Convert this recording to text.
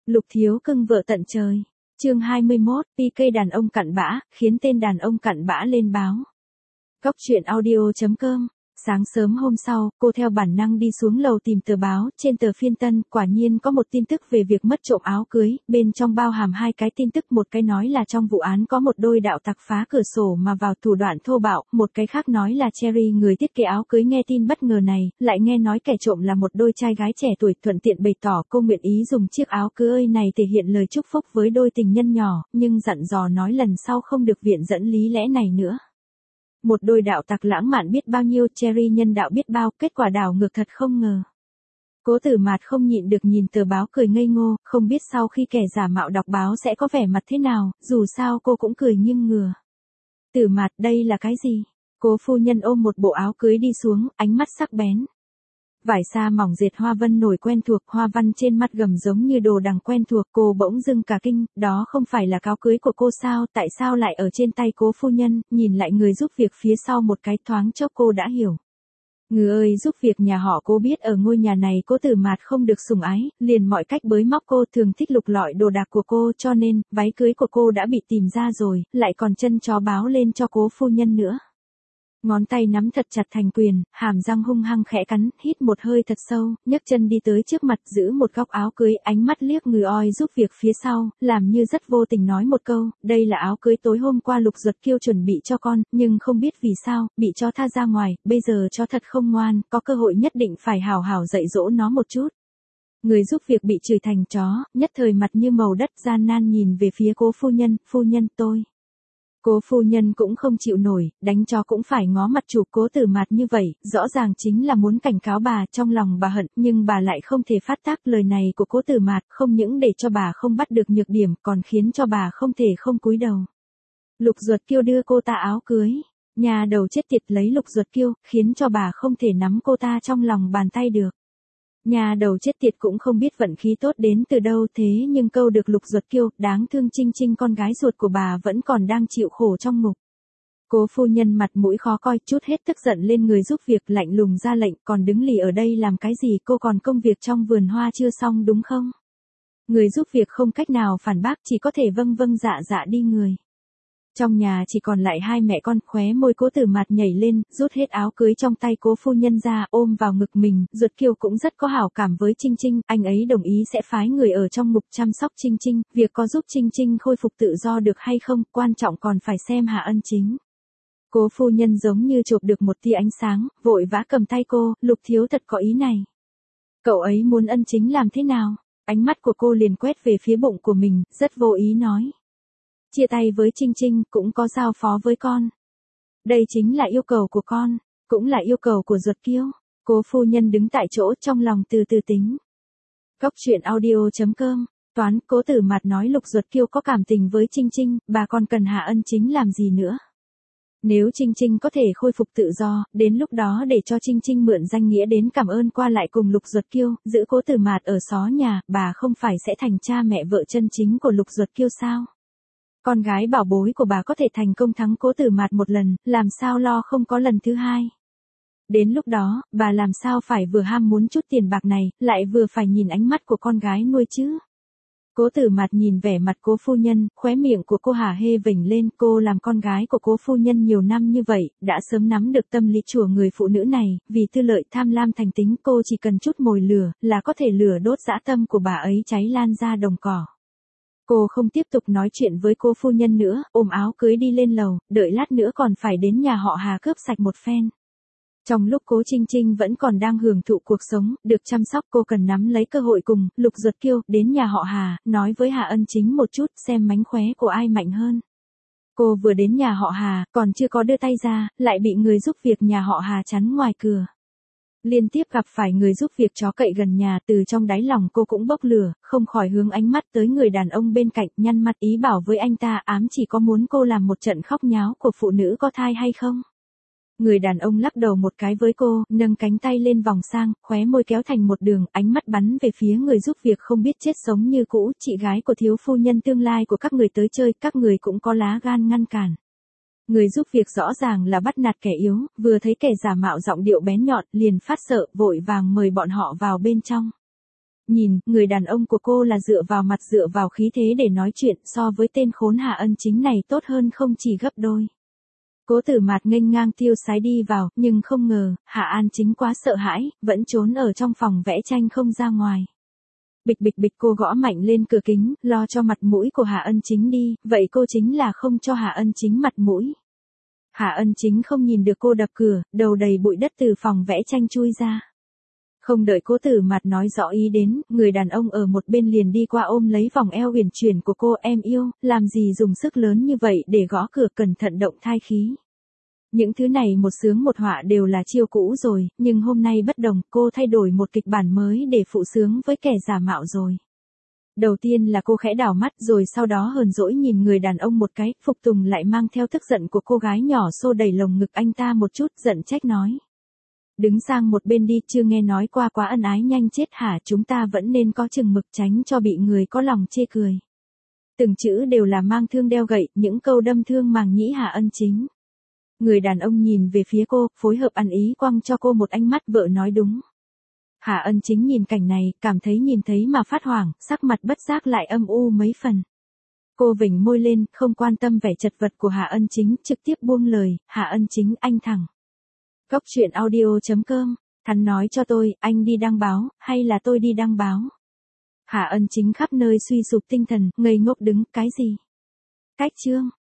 Lục thiếu cưng vợ tận trời. Chương 21, PK đàn ông cặn bã, khiến tên đàn ông cặn bã lên báo. Góc truyện audio.com. Sáng sớm hôm sau, cô theo bản năng đi xuống lầu tìm tờ báo, trên tờ Phiên Tân, quả nhiên có một tin tức về việc mất trộm áo cưới, bên trong bao hàm hai cái tin tức, một cái nói là trong vụ án có một đôi đạo tặc phá cửa sổ mà vào thủ đoạn thô bạo, một cái khác nói là Cherry người thiết kế áo cưới nghe tin bất ngờ này, lại nghe nói kẻ trộm là một đôi trai gái trẻ tuổi, thuận tiện bày tỏ cô nguyện ý dùng chiếc áo cưới này thể hiện lời chúc phúc với đôi tình nhân nhỏ, nhưng dặn dò nói lần sau không được viện dẫn lý lẽ này nữa. Một đôi đạo tặc lãng mạn biết bao nhiêu, Cherry nhân đạo biết bao, kết quả đảo ngược thật không ngờ. Cố Tử Mạt không nhịn được nhìn tờ báo cười ngây ngô, không biết sau khi kẻ giả mạo đọc báo sẽ có vẻ mặt thế nào, dù sao cô cũng cười nghiêng ngửa. Tử Mạt, đây là cái gì? Cố phu nhân ôm một bộ áo cưới đi xuống, ánh mắt sắc bén. Vải sa mỏng dệt hoa vân nổi quen thuộc, hoa văn trên mắt gầm giống như đồ đằng quen thuộc, cô bỗng dưng cả kinh, đó không phải là áo cưới của cô sao, tại sao lại ở trên tay Cố phu nhân, nhìn lại người giúp việc phía sau một cái thoáng chốc cô đã hiểu. Người ơi, giúp việc nhà họ Cố biết ở ngôi nhà này Cố Tử Mạt không được sủng ái, liền mọi cách bới móc cô, thường thích lục lọi đồ đạc của cô, cho nên, váy cưới của cô đã bị tìm ra rồi, lại còn chân chó báo lên cho Cố phu nhân nữa. Ngón tay nắm thật chặt thành quyền, hàm răng hung hăng khẽ cắn, hít một hơi thật sâu, nhấc chân đi tới trước mặt, giữ một góc áo cưới, ánh mắt liếc người oi giúp việc phía sau, làm như rất vô tình nói một câu, đây là áo cưới tối hôm qua Lục Duật Kiêu chuẩn bị cho con, nhưng không biết vì sao, bị cho tha ra ngoài, bây giờ cho thật không ngoan, có cơ hội nhất định phải hào hào dạy dỗ nó một chút. Người giúp việc bị chửi thành chó, nhất thời mặt như màu đất, gian nan nhìn về phía Cố phu nhân tôi. Cố phu nhân cũng không chịu nổi, đánh chó cũng phải ngó mặt chủ Cố Tử Mạt như vậy, rõ ràng chính là muốn cảnh cáo bà, trong lòng bà hận, nhưng bà lại không thể phát tác lời này của Cố Tử Mạt, không những để cho bà không bắt được nhược điểm, còn khiến cho bà không thể không cúi đầu. Lục Duật Kiêu đưa cô ta áo cưới, nhà đầu chết tiệt lấy Lục Duật Kiêu, khiến cho bà không thể nắm cô ta trong lòng bàn tay được. Nhà đầu chết tiệt cũng không biết vận khí tốt đến từ đâu, thế nhưng câu được Lục Duật Kiêu, đáng thương Trinh Trinh con gái ruột của bà vẫn còn đang chịu khổ trong ngục. Cố phu nhân mặt mũi khó coi, chút hết tức giận lên người giúp việc, lạnh lùng ra lệnh, còn đứng lì ở đây làm cái gì, cô còn công việc trong vườn hoa chưa xong đúng không? Người giúp việc không cách nào phản bác, chỉ có thể vâng vâng dạ dạ đi người. Trong nhà chỉ còn lại hai mẹ con, khóe môi Cố Tử Mạt nhảy lên, rút hết áo cưới trong tay Cố phu nhân ra, ôm vào ngực mình, Duật Kiêu cũng rất có hảo cảm với Trinh Trinh, anh ấy đồng ý sẽ phái người ở trong ngục chăm sóc Trinh Trinh, việc có giúp Trinh Trinh khôi phục tự do được hay không, quan trọng còn phải xem Hạ Ân Chính. Cố phu nhân giống như chộp được một tia ánh sáng, vội vã cầm tay cô, Lục thiếu thật có ý này. Cậu ấy muốn Ân Chính làm thế nào? Ánh mắt của cô liền quét về phía bụng của mình, rất vô ý nói. Chia tay với Trinh Trinh, cũng có giao phó với con. Đây chính là yêu cầu của con, cũng là yêu cầu của Duật Kiêu. Cố phu nhân đứng tại chỗ trong lòng từ từ tính. Góc truyện audio.com. Toán, Cố Tử Mạt nói Lục Duật Kiêu có cảm tình với Trinh Trinh, bà còn cần Hạ Ân Chính làm gì nữa. Nếu Trinh Trinh có thể khôi phục tự do, đến lúc đó để cho Trinh Trinh mượn danh nghĩa đến cảm ơn qua lại cùng Lục Duật Kiêu, giữ Cố Tử Mạt ở xó nhà, bà không phải sẽ thành cha mẹ vợ chân chính của Lục Duật Kiêu sao? Con gái bảo bối của bà có thể thành công thắng Cố Tử Mạt một lần, làm sao lo không có lần thứ hai. Đến lúc đó, bà làm sao phải vừa ham muốn chút tiền bạc này, lại vừa phải nhìn ánh mắt của con gái nuôi chứ. Cố Tử Mạt nhìn vẻ mặt Cố phu nhân, khóe miệng của cô hả hê vểnh lên, cô làm con gái của Cố phu nhân nhiều năm như vậy, đã sớm nắm được tâm lý của người phụ nữ này, vì tư lợi tham lam thành tính, cô chỉ cần chút mồi lửa, là có thể lửa đốt dã tâm của bà ấy cháy lan ra đồng cỏ. Cô không tiếp tục nói chuyện với Cố phu nhân nữa, ôm áo cưới đi lên lầu, đợi lát nữa còn phải đến nhà họ Hà cướp sạch một phen. Trong lúc Cố Trinh Trinh vẫn còn đang hưởng thụ cuộc sống, được chăm sóc, cô cần nắm lấy cơ hội cùng Lục Duật Kiêu đến nhà họ Hà, nói với Hạ Ân Chính một chút xem mánh khóe của ai mạnh hơn. Cô vừa đến nhà họ Hà, còn chưa có đưa tay ra, lại bị người giúp việc nhà họ Hà chắn ngoài cửa. Liên tiếp gặp phải người giúp việc chó cậy gần nhà, từ trong đáy lòng cô cũng bốc lửa, không khỏi hướng ánh mắt tới người đàn ông bên cạnh, nhăn mặt ý bảo với anh ta, ám chỉ có muốn cô làm một trận khóc nháo của phụ nữ có thai hay không. Người đàn ông lắc đầu một cái với cô, nâng cánh tay lên vòng sang, khóe môi kéo thành một đường, ánh mắt bắn về phía người giúp việc không biết chết sống như cũ, chị gái của thiếu phu nhân tương lai của các người tới chơi, các người cũng có lá gan ngăn cản. Người giúp việc rõ ràng là bắt nạt kẻ yếu, vừa thấy kẻ giả mạo giọng điệu bén nhọn, liền phát sợ, vội vàng mời bọn họ vào bên trong. Nhìn, người đàn ông của cô là dựa vào mặt dựa vào khí thế để nói chuyện, so với tên khốn Hạ Ân Chính này tốt hơn không chỉ gấp đôi. Cố Tử Mạt nghênh ngang tiêu sái đi vào, nhưng không ngờ, Hạ An Chính quá sợ hãi, vẫn trốn ở trong phòng vẽ tranh không ra ngoài. Bịch bịch bịch, cô gõ mạnh lên cửa kính, lo cho mặt mũi của Hạ Ân Chính đi, vậy cô chính là không cho Hạ Ân Chính mặt mũi. Hạ Ân Chính không nhìn được cô đập cửa, đầu đầy bụi đất từ phòng vẽ tranh chui ra. Không đợi Cố Tử Mạt nói rõ ý đến, người đàn ông ở một bên liền đi qua ôm lấy vòng eo uyển chuyển của cô. Em yêu, làm gì dùng sức lớn như vậy để gõ cửa, cẩn thận động thai khí. Những thứ này một sướng một họa đều là chiêu cũ rồi, nhưng hôm nay bất đồng, cô thay đổi một kịch bản mới để phụ sướng với kẻ giả mạo rồi. Đầu tiên là cô khẽ đảo mắt, rồi sau đó hờn dỗi nhìn người đàn ông một cái, phục tùng lại mang theo tức giận của cô gái nhỏ xô đẩy lồng ngực anh ta một chút, giận trách nói. Đứng sang một bên đi, chưa nghe nói qua quá ân ái nhanh chết hả, chúng ta vẫn nên có chừng mực, tránh cho bị người có lòng chê cười. Từng chữ đều là mang thương đeo gậy, những câu đâm thương màng nhĩ Hạ Ân Chính. Người đàn ông nhìn về phía cô, phối hợp ăn ý quăng cho cô một ánh mắt vợ nói đúng. Hạ Ân Chính nhìn cảnh này, cảm thấy nhìn thấy mà phát hoảng, sắc mặt bất giác lại âm u mấy phần. Cô vểnh môi lên, không quan tâm vẻ chật vật của Hạ Ân Chính, trực tiếp buông lời. Hạ Ân Chính, anh thẳng. Góc truyện audio.com, Thắn nói cho tôi, anh đi đăng báo, hay là tôi đi đăng báo? Hạ Ân Chính khắp nơi suy sụp tinh thần, ngây ngốc đứng, cái gì? Cách chương.